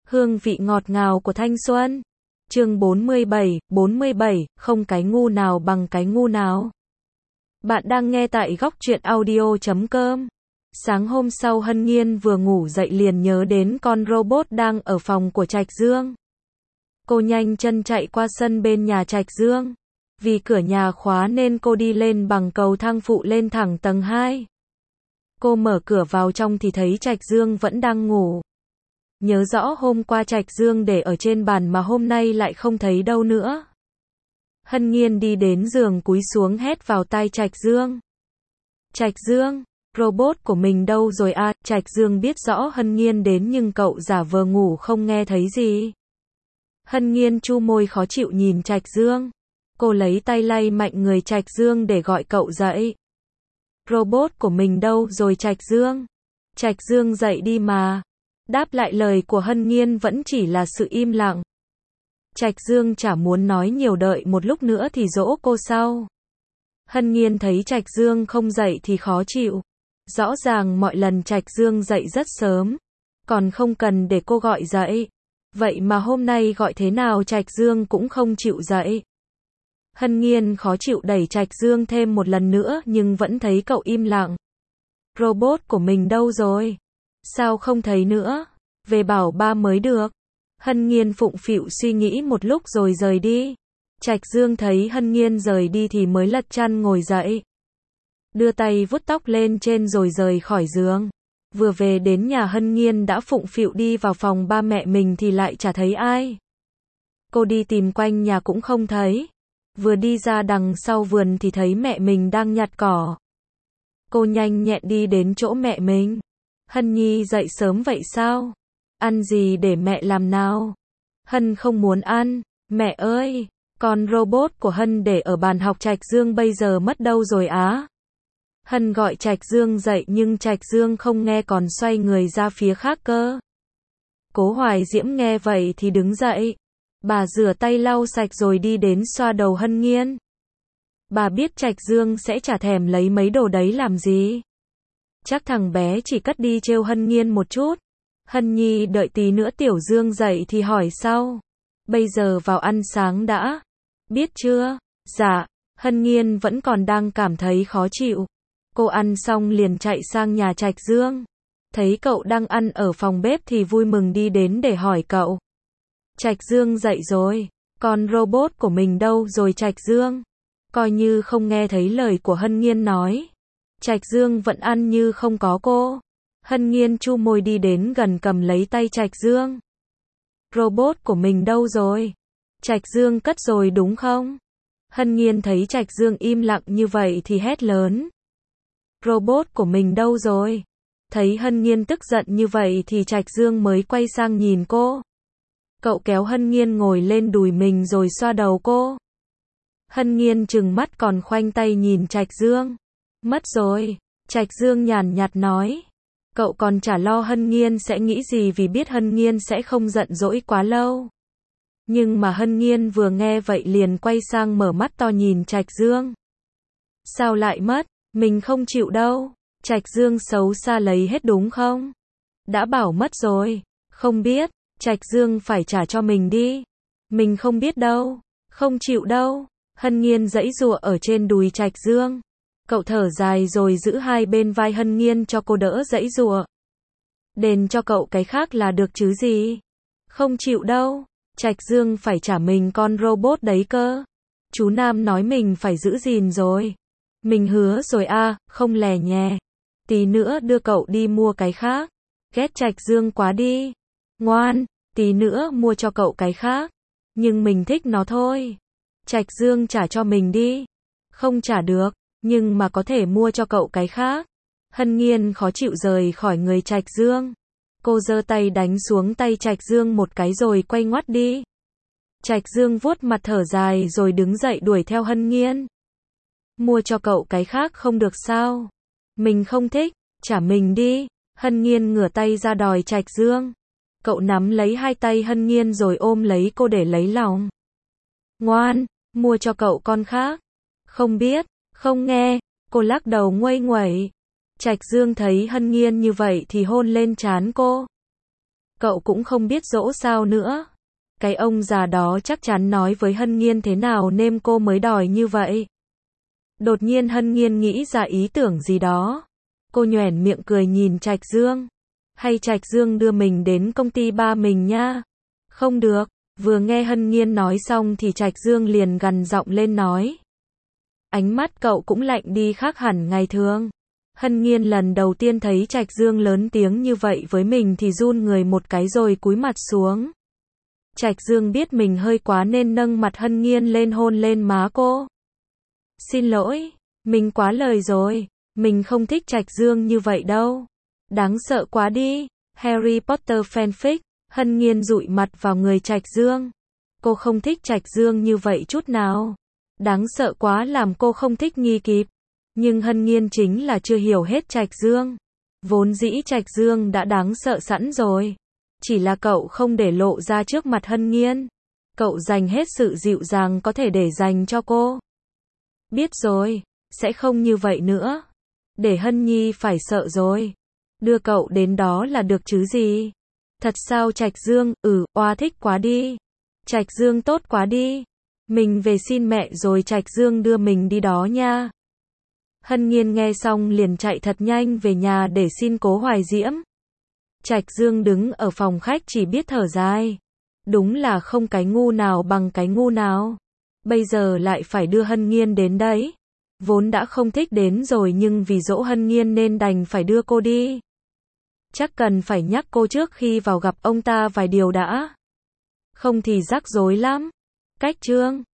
Hương vị ngọt ngào của thanh xuân. Chương 47, không cái ngu nào bằng cái ngu nào. Bạn đang nghe tại góc truyện audio.com. Sáng hôm sau Hân Nhiên vừa ngủ dậy liền nhớ đến con robot đang ở phòng của Trạch Dương. Cô nhanh chân chạy qua sân bên nhà Trạch Dương. Vì cửa nhà khóa nên cô đi lên bằng cầu thang phụ lên thẳng tầng 2. Cô mở cửa vào trong thì thấy Trạch Dương vẫn đang ngủ. Nhớ rõ hôm qua Trạch Dương để ở trên bàn mà hôm nay lại không thấy đâu nữa. Hân Nhiên đi đến giường cúi xuống hét vào tai Trạch Dương. Trạch Dương, robot của mình đâu rồi à? Trạch Dương biết rõ Hân Nhiên đến nhưng cậu giả vờ ngủ không nghe thấy gì. Hân Nhiên chu môi khó chịu nhìn Trạch Dương. Cô lấy tay lay mạnh người Trạch Dương để gọi cậu dậy. Robot của mình đâu rồi Trạch Dương? Trạch Dương dậy đi mà. Đáp lại lời của Hân Nhiên vẫn chỉ là sự im lặng. Trạch Dương chả muốn nói nhiều, đợi một lúc nữa thì dỗ cô sau. Hân Nhiên thấy Trạch Dương không dậy thì khó chịu. Rõ ràng mọi lần Trạch Dương dậy rất sớm, còn không cần để cô gọi dậy. Vậy mà hôm nay gọi thế nào Trạch Dương cũng không chịu dậy. Hân Nhiên khó chịu đẩy Trạch Dương thêm một lần nữa nhưng vẫn thấy cậu im lặng. Robot của mình đâu rồi? Sao không thấy nữa? Về bảo ba mới được. Hân Nhiên phụng phịu suy nghĩ một lúc rồi rời đi. Trạch Dương thấy Hân Nhiên rời đi thì mới lật chăn ngồi dậy. Đưa tay vuốt tóc lên trên rồi rời khỏi giường. Vừa về đến nhà Hân Nhiên đã phụng phịu đi vào phòng ba mẹ mình thì lại chả thấy ai. Cô đi tìm quanh nhà cũng không thấy. Vừa đi ra đằng sau vườn thì thấy mẹ mình đang nhặt cỏ. Cô nhanh nhẹn đi đến chỗ mẹ mình. Hân Nhi dậy sớm vậy sao? Ăn gì để mẹ làm nào? Hân không muốn ăn. Mẹ ơi, con robot của Hân để ở bàn học Trạch Dương bây giờ mất đâu rồi á? Hân gọi Trạch Dương dậy nhưng Trạch Dương không nghe còn xoay người ra phía khác cơ. Cố Hoài Diễm nghe vậy thì đứng dậy. Bà rửa tay lau sạch rồi đi đến xoa đầu Hân Nhiên. Bà biết Trạch Dương sẽ chả thèm lấy mấy đồ đấy làm gì. Chắc thằng bé chỉ cất đi trêu Hân Nhiên một chút. Hân Nhi đợi tí nữa Tiểu Dương dậy thì hỏi sau. Bây giờ vào ăn sáng đã. Biết chưa? Dạ. Hân Nhiên vẫn còn đang cảm thấy khó chịu. Cô ăn xong liền chạy sang nhà Trạch Dương. Thấy cậu đang ăn ở phòng bếp thì vui mừng đi đến để hỏi cậu. Trạch Dương dậy rồi. Con robot của mình đâu rồi Trạch Dương? Coi như không nghe thấy lời của Hân Nhiên nói. Trạch Dương vẫn ăn như không có cô. Hân Nhiên chu môi đi đến gần cầm lấy tay Trạch Dương. Robot của mình đâu rồi? Trạch Dương cất rồi đúng không? Hân Nhiên thấy Trạch Dương im lặng như vậy thì hét lớn. Robot của mình đâu rồi? Thấy Hân Nhiên tức giận như vậy thì Trạch Dương mới quay sang nhìn cô. Cậu kéo Hân Nhiên ngồi lên đùi mình rồi xoa đầu cô. Hân Nhiên trừng mắt còn khoanh tay nhìn Trạch Dương. Mất rồi. Trạch Dương nhàn nhạt nói. Cậu còn chả lo Hân Nhiên sẽ nghĩ gì vì biết Hân Nhiên sẽ không giận dỗi quá lâu. Nhưng mà Hân Nhiên vừa nghe vậy liền quay sang mở mắt to nhìn Trạch Dương. Sao lại mất? Mình không chịu đâu. Trạch Dương xấu xa lấy hết đúng không? Đã bảo mất rồi. Không biết. Trạch Dương phải trả cho mình đi. Mình không biết đâu. Không chịu đâu. Hân Nhiên giãy giụa ở trên đùi Trạch Dương. Cậu thở dài rồi giữ hai bên vai Hân Nhiên cho cô đỡ giãy giụa. Đền cho cậu cái khác là được chứ gì. Không chịu đâu. Trạch Dương phải trả mình con robot đấy cơ. Chú Nam nói mình phải giữ gìn rồi. Mình hứa rồi à, không lè nhè. Tí nữa đưa cậu đi mua cái khác. Ghét Trạch Dương quá đi. Ngoan, tí nữa mua cho cậu cái khác. Nhưng mình thích nó thôi. Trạch Dương trả cho mình đi. Không trả được, nhưng mà có thể mua cho cậu cái khác. Hân Nhiên khó chịu rời khỏi người Trạch Dương. Cô giơ tay đánh xuống tay Trạch Dương một cái rồi quay ngoắt đi. Trạch Dương vuốt mặt thở dài rồi đứng dậy đuổi theo Hân Nhiên. Mua cho cậu cái khác không được sao? Mình không thích, trả mình đi. Hân Nhiên ngửa tay ra đòi Trạch Dương. Cậu nắm lấy hai tay Hân Nhiên rồi ôm lấy cô để lấy lòng. Ngoan, mua cho cậu con khác. Không biết, không nghe. Cô lắc đầu nguây nguẩy. Trạch Dương thấy Hân Nhiên như vậy thì hôn lên trán cô. Cậu cũng không biết dỗ sao nữa. Cái ông già đó chắc chắn nói với Hân Nhiên thế nào nên cô mới đòi như vậy. Đột nhiên Hân Nhiên nghĩ ra ý tưởng gì đó. Cô nhoẻn miệng cười nhìn Trạch Dương. Hay Trạch Dương đưa mình đến công ty ba mình nha. Không được. Vừa nghe Hân Nhiên nói xong thì Trạch Dương liền gằn giọng lên nói. Ánh mắt cậu cũng lạnh đi khác hẳn ngày thường. Hân Nhiên lần đầu tiên thấy Trạch Dương lớn tiếng như vậy với mình thì run người một cái rồi cúi mặt xuống. Trạch Dương biết mình hơi quá nên nâng mặt Hân Nhiên lên hôn lên má cô. Xin lỗi, mình quá lời rồi, mình không thích Trạch Dương như vậy đâu. Đáng sợ quá đi. Harry Potter fanfic. Hân Nhiên dụi mặt vào người Trạch Dương. Cô không thích Trạch Dương như vậy chút nào. Đáng sợ quá làm cô không thích nghi kịp. Nhưng Hân Nhiên chính là chưa hiểu hết Trạch Dương. Vốn dĩ Trạch Dương đã đáng sợ sẵn rồi. Chỉ là cậu không để lộ ra trước mặt Hân Nhiên. Cậu dành hết sự dịu dàng có thể để dành cho cô. Biết rồi, sẽ không như vậy nữa. Để Hân Nhi phải sợ rồi. Đưa cậu đến đó là được chứ gì. Thật sao Trạch Dương, oa thích quá đi. Trạch Dương tốt quá đi. Mình về xin mẹ rồi Trạch Dương đưa mình đi đó nha. Hân Nhiên nghe xong liền chạy thật nhanh về nhà để xin Cố Hoài Diễm. Trạch Dương đứng ở phòng khách chỉ biết thở dài. Đúng là không cái ngu nào bằng cái ngu nào. Bây giờ lại phải đưa Hân Nhiên đến đấy. Vốn đã không thích đến rồi nhưng vì dỗ Hân Nhiên nên đành phải đưa cô đi. Chắc cần phải nhắc cô trước khi vào gặp ông ta vài điều đã. Không thì rắc rối lắm. Cách chương